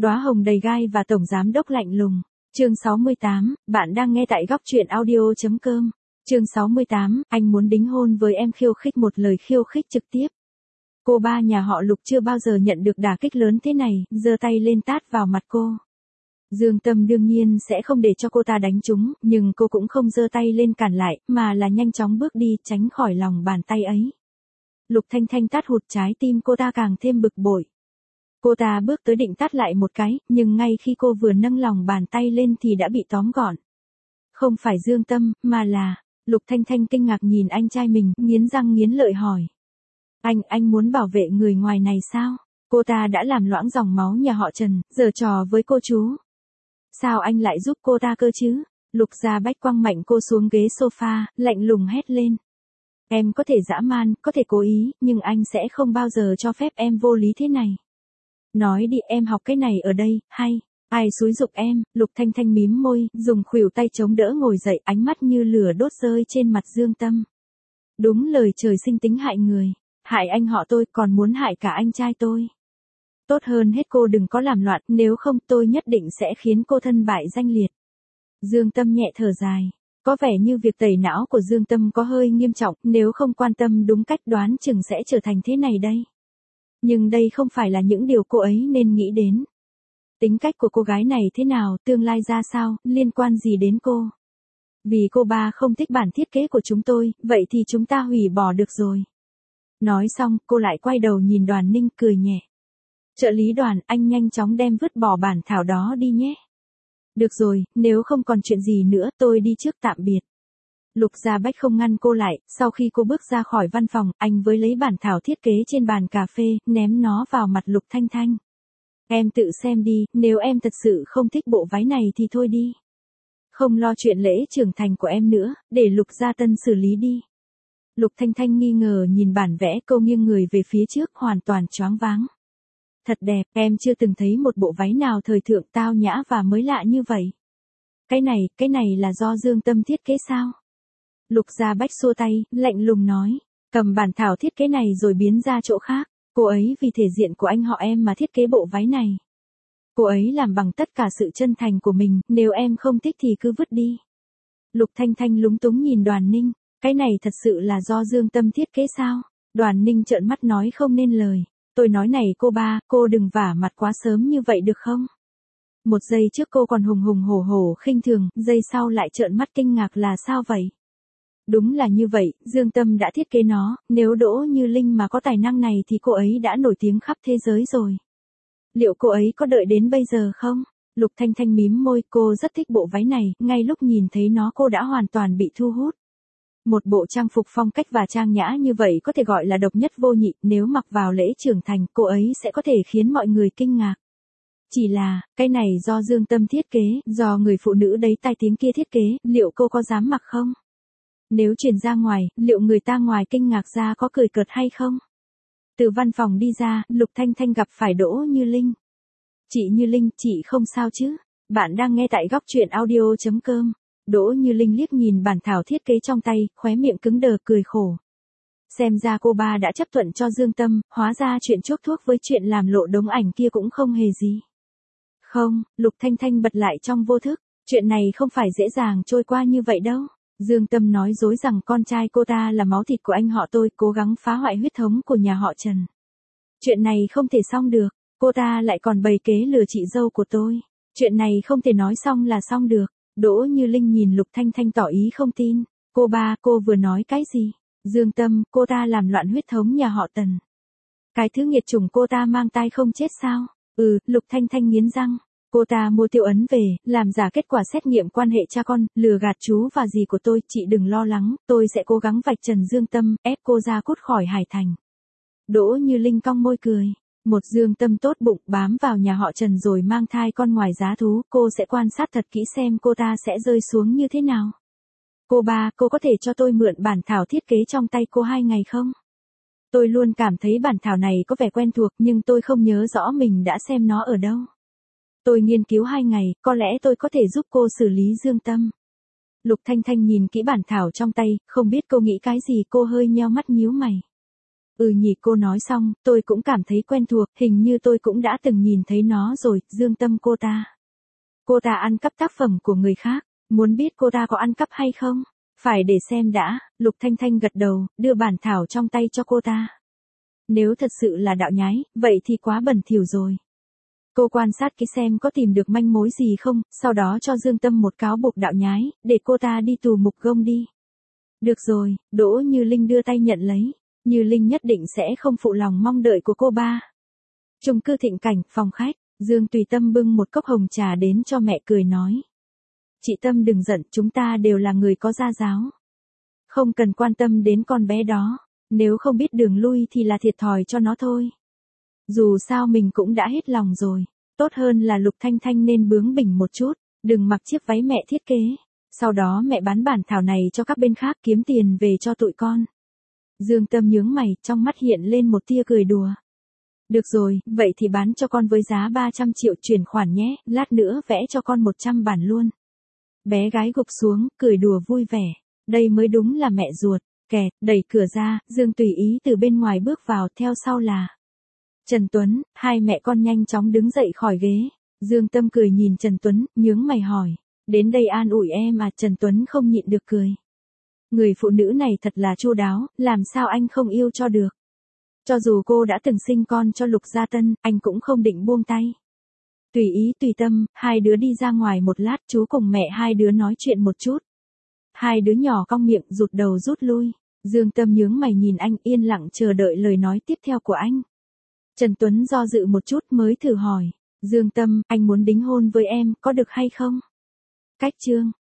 Đóa hồng đầy gai và tổng giám đốc lạnh lùng. Chương 68, bạn đang nghe tại góc truyện audio.com. Chương 68, anh muốn đính hôn với em, khiêu khích, một lời khiêu khích trực tiếp. Cô ba nhà họ Lục chưa bao giờ nhận được đả kích lớn thế này, giơ tay lên tát vào mặt cô. Dương Tâm đương nhiên sẽ không để cho cô ta đánh trúng, nhưng cô cũng không giơ tay lên cản lại, mà là nhanh chóng bước đi, tránh khỏi lòng bàn tay ấy. Lục Thanh Thanh tát hụt trái tim cô ta càng thêm bực bội. Cô ta bước tới định tát lại một cái, nhưng ngay khi cô vừa nâng lòng bàn tay lên thì đã bị tóm gọn. Không phải Dương Tâm, mà là... Lục Thanh Thanh kinh ngạc nhìn anh trai mình, nghiến răng nghiến lợi hỏi. Anh muốn bảo vệ người ngoài này sao? Cô ta đã làm loãng dòng máu nhà họ Trần, giở trò với cô chú. Sao anh lại giúp cô ta cơ chứ? Lục Gia Bách quăng mạnh cô xuống ghế sofa, lạnh lùng hét lên. Em có thể dã man, có thể cố ý, nhưng anh sẽ không bao giờ cho phép em vô lý thế này. Nói đi, em học cái này ở đây, hay? Ai xúi giục em? Lục Thanh Thanh mím môi, dùng khuỷu tay chống đỡ ngồi dậy, ánh mắt như lửa đốt rơi trên mặt Dương Tâm. Đúng lời trời sinh tính hại người. Hại anh họ tôi, còn muốn hại cả anh trai tôi. Tốt hơn hết cô đừng có làm loạn, nếu không tôi nhất định sẽ khiến cô thân bại danh liệt. Dương Tâm nhẹ thở dài. Có vẻ như việc tẩy não của Dương Tâm có hơi nghiêm trọng, nếu không quan tâm đúng cách đoán chừng sẽ trở thành thế này đây. Nhưng đây không phải là những điều cô ấy nên nghĩ đến. Tính cách của cô gái này thế nào, tương lai ra sao, liên quan gì đến cô? Vì cô ba không thích bản thiết kế của chúng tôi, vậy thì chúng ta hủy bỏ được rồi. Nói xong, cô lại quay đầu nhìn Đoàn Ninh cười nhẹ. Trợ lý Đoàn, anh nhanh chóng đem vứt bỏ bản thảo đó đi nhé. Được rồi, nếu không còn chuyện gì nữa, tôi đi trước, tạm biệt. Lục Gia Bách không ngăn cô lại, sau khi cô bước ra khỏi văn phòng, anh với lấy bản thảo thiết kế trên bàn cà phê, ném nó vào mặt Lục Thanh Thanh. Em tự xem đi, nếu em thật sự không thích bộ váy này thì thôi đi. Không lo chuyện lễ trưởng thành của em nữa, để Lục Gia Tân xử lý đi. Lục Thanh Thanh nghi ngờ nhìn bản vẽ, cô nghiêng người về phía trước, hoàn toàn choáng váng. Thật đẹp, em chưa từng thấy một bộ váy nào thời thượng, tao nhã và mới lạ như vậy. Cái này là do Dương Tâm thiết kế sao? Lục Gia Bách xua tay, lạnh lùng nói, cầm bản thảo thiết kế này rồi biến ra chỗ khác. Cô ấy vì thể diện của anh họ em mà thiết kế bộ váy này. Cô ấy làm bằng tất cả sự chân thành của mình, nếu em không thích thì cứ vứt đi. Lục Thanh Thanh lúng túng nhìn Đoàn Ninh, cái này thật sự là do Dương Tâm thiết kế sao? Đoàn Ninh trợn mắt nói không nên lời. Tôi nói này cô ba, cô đừng vả mặt quá sớm như vậy được không? Một giây trước cô còn hùng hùng hổ hổ khinh thường, giây sau lại trợn mắt kinh ngạc là sao vậy? Đúng là như vậy, Dương Tâm đã thiết kế nó, nếu Đỗ Như Linh mà có tài năng này thì cô ấy đã nổi tiếng khắp thế giới rồi. Liệu cô ấy có đợi đến bây giờ không? Lục Thanh Thanh mím môi, cô rất thích bộ váy này, ngay lúc nhìn thấy nó cô đã hoàn toàn bị thu hút. Một bộ trang phục phong cách và trang nhã như vậy có thể gọi là độc nhất vô nhị, nếu mặc vào lễ trưởng thành, cô ấy sẽ có thể khiến mọi người kinh ngạc. Chỉ là, cái này do Dương Tâm thiết kế, do người phụ nữ đấy tai tiếng kia thiết kế, liệu cô có dám mặc không? Nếu truyền ra ngoài, liệu người ta ngoài kinh ngạc ra có cười cợt hay không? Từ văn phòng đi ra, Lục Thanh Thanh gặp phải Đỗ Như Linh. Chị Như Linh, chị không sao chứ? Bạn đang nghe tại góc truyện audio.com. Đỗ Như Linh liếc nhìn bản thảo thiết kế trong tay, khóe miệng cứng đờ cười khổ. Xem ra cô ba đã chấp thuận cho Dương Tâm, hóa ra chuyện chuốc thuốc với chuyện làm lộ đống ảnh kia cũng không hề gì. Không, Lục Thanh Thanh bật lại trong vô thức, chuyện này không phải dễ dàng trôi qua như vậy đâu. Dương Tâm nói dối rằng con trai cô ta là máu thịt của anh họ tôi, cố gắng phá hoại huyết thống của nhà họ Trần. Chuyện này không thể xong được, cô ta lại còn bày kế lừa chị dâu của tôi. Chuyện này không thể nói xong là xong được. Đỗ Như Linh nhìn Lục Thanh Thanh tỏ ý không tin. Cô ba, cô vừa nói cái gì? Dương Tâm, cô ta làm loạn huyết thống nhà họ Tần. Cái thứ nghiệt chủng cô ta mang tai không chết sao? Lục Thanh Thanh nghiến răng. Cô ta mua tiêu ấn về, làm giả kết quả xét nghiệm quan hệ cha con, lừa gạt chú và dì của tôi, chị đừng lo lắng, tôi sẽ cố gắng vạch trần Dương Tâm, ép cô ra cút khỏi Hải Thành. Đỗ Như Linh cong môi cười. Một Dương Tâm tốt bụng bám vào nhà họ Trần rồi mang thai con ngoài giá thú, cô sẽ quan sát thật kỹ xem cô ta sẽ rơi xuống như thế nào. Cô ba, cô có thể cho tôi mượn bản thảo thiết kế trong tay cô 2 ngày không? Tôi luôn cảm thấy bản thảo này có vẻ quen thuộc nhưng tôi không nhớ rõ mình đã xem nó ở đâu. Tôi nghiên cứu 2 ngày, có lẽ tôi có thể giúp cô xử lý Dương Tâm. Lục Thanh Thanh nhìn kỹ bản thảo trong tay, không biết cô nghĩ cái gì, cô hơi nheo mắt nhíu mày. Nhỉ, cô nói xong, tôi cũng cảm thấy quen thuộc, hình như tôi cũng đã từng nhìn thấy nó rồi, Dương Tâm cô ta. Cô ta ăn cắp tác phẩm của người khác, muốn biết cô ta có ăn cắp hay không? Phải để xem đã, Lục Thanh Thanh gật đầu, đưa bản thảo trong tay cho cô ta. Nếu thật sự là đạo nhái, vậy thì quá bẩn thỉu rồi. Cô quan sát kỹ xem có tìm được manh mối gì không, sau đó cho Dương Tâm một cáo buộc đạo nhái, để cô ta đi tù mục gông đi. Được rồi, Đỗ Như Linh đưa tay nhận lấy. Như Linh nhất định sẽ không phụ lòng mong đợi của cô ba. Chung cư Thịnh Cảnh, phòng khách, Dương Tùy Tâm bưng một cốc hồng trà đến cho mẹ cười nói. Chị Tâm đừng giận, chúng ta đều là người có gia giáo. Không cần quan tâm đến con bé đó, nếu không biết đường lui thì là thiệt thòi cho nó thôi. Dù sao mình cũng đã hết lòng rồi, tốt hơn là Lục Thanh Thanh nên bướng bỉnh một chút, đừng mặc chiếc váy mẹ thiết kế. Sau đó mẹ bán bản thảo này cho các bên khác kiếm tiền về cho tụi con. Dương Tâm nhướng mày, trong mắt hiện lên một tia cười đùa. Được rồi, vậy thì bán cho con với giá 300 triệu chuyển khoản nhé, lát nữa vẽ cho con 100 bản luôn. Bé gái gục xuống, cười đùa vui vẻ. Đây mới đúng là mẹ ruột. Kẹt, đẩy cửa ra, Dương Tùy Ý từ bên ngoài bước vào, theo sau là Trần Tuấn. Hai mẹ con nhanh chóng đứng dậy khỏi ghế. Dương Tâm cười nhìn Trần Tuấn, nhướng mày hỏi. Đến đây an ủi em à? Trần Tuấn không nhịn được cười. Người phụ nữ này thật là chu đáo, làm sao anh không yêu cho được. Cho dù cô đã từng sinh con cho Lục Gia Tân, anh cũng không định buông tay. Tùy Ý Tùy Tâm, hai đứa đi ra ngoài một lát, chú cùng mẹ hai đứa nói chuyện một chút. Hai đứa nhỏ cong miệng rụt đầu rút lui. Dương Tâm nhướng mày nhìn anh, yên lặng chờ đợi lời nói tiếp theo của anh. Trần Tuấn do dự một chút mới thử hỏi. Dương Tâm, anh muốn đính hôn với em, có được hay không? Cách chương